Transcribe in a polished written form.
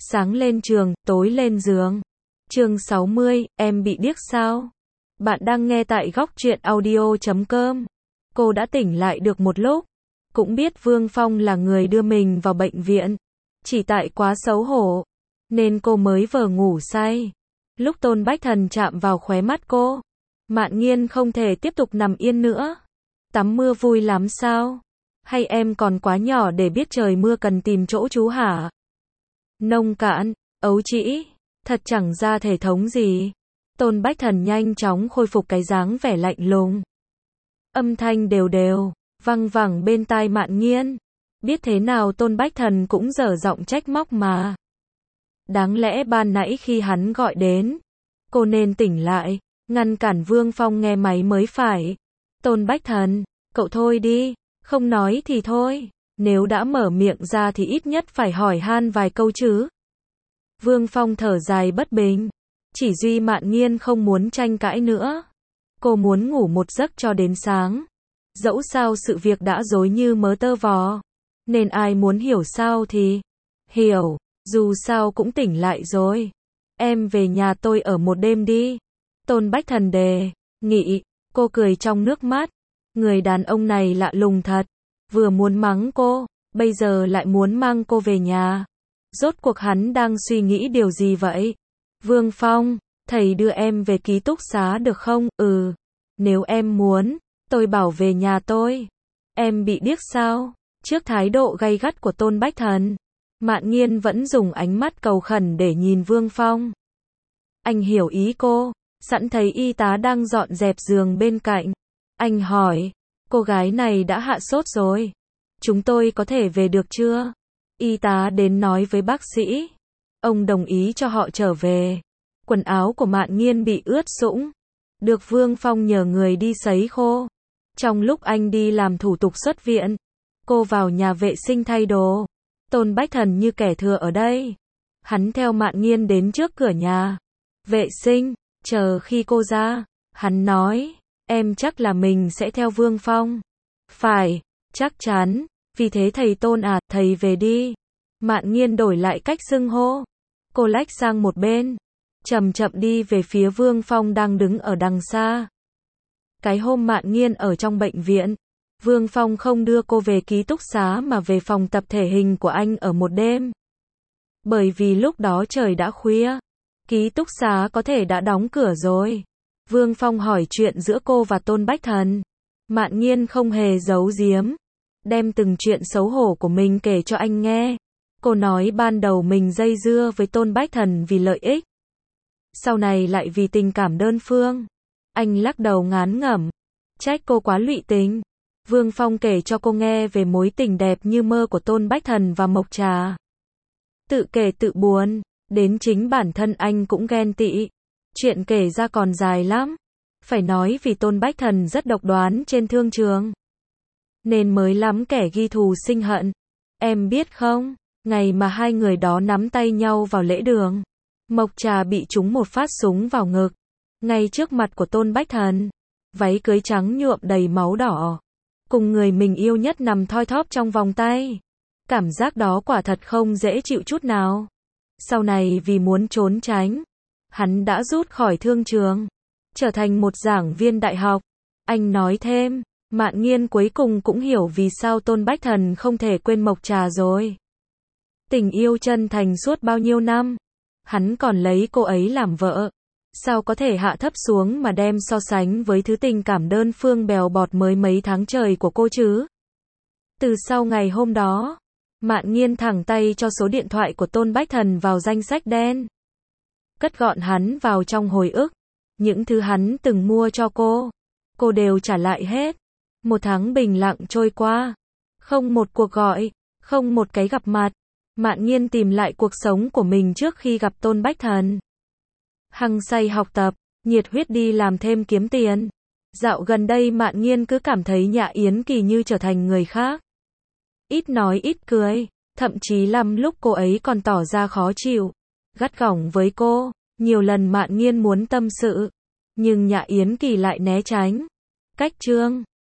Sáng lên trường, tối lên giường. Chương 60, em bị điếc sao? Bạn đang nghe tại góc truyện audio.com. Cô đã tỉnh lại được một lúc. Cũng biết Vương Phong là người đưa mình vào bệnh viện. Chỉ tại quá xấu hổ, nên cô mới vờ ngủ say. Lúc Tôn Bách Thần chạm vào khóe mắt cô, Mạn Nghiên không thể tiếp tục nằm yên nữa. Tắm mưa vui lắm sao? Hay em còn quá nhỏ để biết trời mưa cần tìm chỗ trú hả? Nông cạn, ấu trĩ, thật chẳng ra thể thống gì. Tôn Bách Thần nhanh chóng khôi phục cái dáng vẻ lạnh lùng. Âm thanh đều đều, văng vẳng bên tai Mạn Nghiên. Biết thế nào Tôn Bách Thần cũng dở giọng trách móc mà. Đáng lẽ ban nãy khi hắn gọi đến, cô nên tỉnh lại, ngăn cản Vương Phong nghe máy mới phải. Tôn Bách Thần, cậu thôi đi, không nói thì thôi, nếu đã mở miệng ra thì ít nhất phải hỏi han vài câu chứ. Vương Phong thở dài bất bình, chỉ duy Mạn Nghiên không muốn tranh cãi nữa. Cô muốn ngủ một giấc cho đến sáng. Dẫu sao sự việc đã rối như mớ tơ vò, nên ai muốn hiểu sao thì hiểu, dù sao cũng tỉnh lại rồi. Em về nhà tôi ở một đêm đi. Tôn Bách Thần đề nghị. Cô cười trong nước mắt. Người đàn ông này lạ lùng thật. Vừa muốn mắng cô, bây giờ lại muốn mang cô về nhà. Rốt cuộc hắn đang suy nghĩ điều gì vậy? Vương Phong, thầy đưa em về ký túc xá được không? Ừ, nếu em muốn, tôi bảo về nhà tôi. Em bị điếc sao? Trước thái độ gay gắt của Tôn Bách Thần, Mạn Nghiên vẫn dùng ánh mắt cầu khẩn để nhìn Vương Phong. Anh hiểu ý cô, sẵn thấy y tá đang dọn dẹp giường bên cạnh. Anh hỏi, cô gái này đã hạ sốt rồi. Chúng tôi có thể về được chưa? Y tá đến nói với bác sĩ. Ông đồng ý cho họ trở về. Quần áo của Mạn Nghiên bị ướt sũng, được Vương Phong nhờ người đi sấy khô. Trong lúc anh đi làm thủ tục xuất viện, cô vào nhà vệ sinh thay đồ. Tôn Bách Thần như kẻ thừa ở đây. Hắn theo Mạn Nghiên đến trước cửa nhà vệ sinh, chờ khi cô ra. Hắn nói, em chắc là mình sẽ theo Vương Phong. Phải, chắc chắn. Vì thế thầy Tôn à, thầy về đi. Mạn Nghiên đổi lại cách xưng hô. Cô lách sang một bên, chậm chậm đi về phía Vương Phong đang đứng ở đằng xa. Cái hôm Mạn Nghiên ở trong bệnh viện, Vương Phong không đưa cô về ký túc xá mà về phòng tập thể hình của anh ở một đêm. Bởi vì lúc đó trời đã khuya, ký túc xá có thể đã đóng cửa rồi. Vương Phong hỏi chuyện giữa cô và Tôn Bách Thần. Mạn Nghiên không hề giấu giếm, đem từng chuyện xấu hổ của mình kể cho anh nghe. Cô nói ban đầu mình dây dưa với Tôn Bách Thần vì lợi ích, sau này lại vì tình cảm đơn phương. Anh lắc đầu ngán ngẩm, trách cô quá lụy tình. Vương Phong kể cho cô nghe về mối tình đẹp như mơ của Tôn Bách Thần và Mộc Trà. Tự kể tự buồn, đến chính bản thân anh cũng ghen tị. Chuyện kể ra còn dài lắm. Phải nói vì Tôn Bách Thần rất độc đoán trên thương trường, nên mới lắm kẻ ghi thù sinh hận. Em biết không, ngày mà hai người đó nắm tay nhau vào lễ đường, Mộc Trà bị trúng một phát súng vào ngực, ngay trước mặt của Tôn Bách Thần. Váy cưới trắng nhuộm đầy máu đỏ, cùng người mình yêu nhất nằm thoi thóp trong vòng tay. Cảm giác đó quả thật không dễ chịu chút nào. Sau này vì muốn trốn tránh, hắn đã rút khỏi thương trường, trở thành một giảng viên đại học. Anh nói thêm, Mạn Nghiên cuối cùng cũng hiểu vì sao Tôn Bách Thần không thể quên Mộc Trà rồi. Tình yêu chân thành suốt bao nhiêu năm, hắn còn lấy cô ấy làm vợ. Sao có thể hạ thấp xuống mà đem so sánh với thứ tình cảm đơn phương bèo bọt mới mấy tháng trời của cô chứ? Từ sau ngày hôm đó, Mạn Nghiên thẳng tay cho số điện thoại của Tôn Bách Thần vào danh sách đen. Cất gọn hắn vào trong hồi ức. Những thứ hắn từng mua cho cô đều trả lại hết. Một tháng bình lặng trôi qua. Không một cuộc gọi, không một cái gặp mặt. Mạn Nghiên tìm lại cuộc sống của mình trước khi gặp Tôn Bách Thần. Hăng say học tập, nhiệt huyết đi làm thêm kiếm tiền. Dạo gần đây Mạn Nghiên cứ cảm thấy Nhã Yến Kỳ như trở thành người khác. Ít nói ít cười, thậm chí lắm lúc cô ấy còn tỏ ra khó chịu, gắt gỏng với cô. Nhiều lần Mạn Nghiên muốn tâm sự, nhưng Nhã Yến Kỳ lại né tránh. Cách chương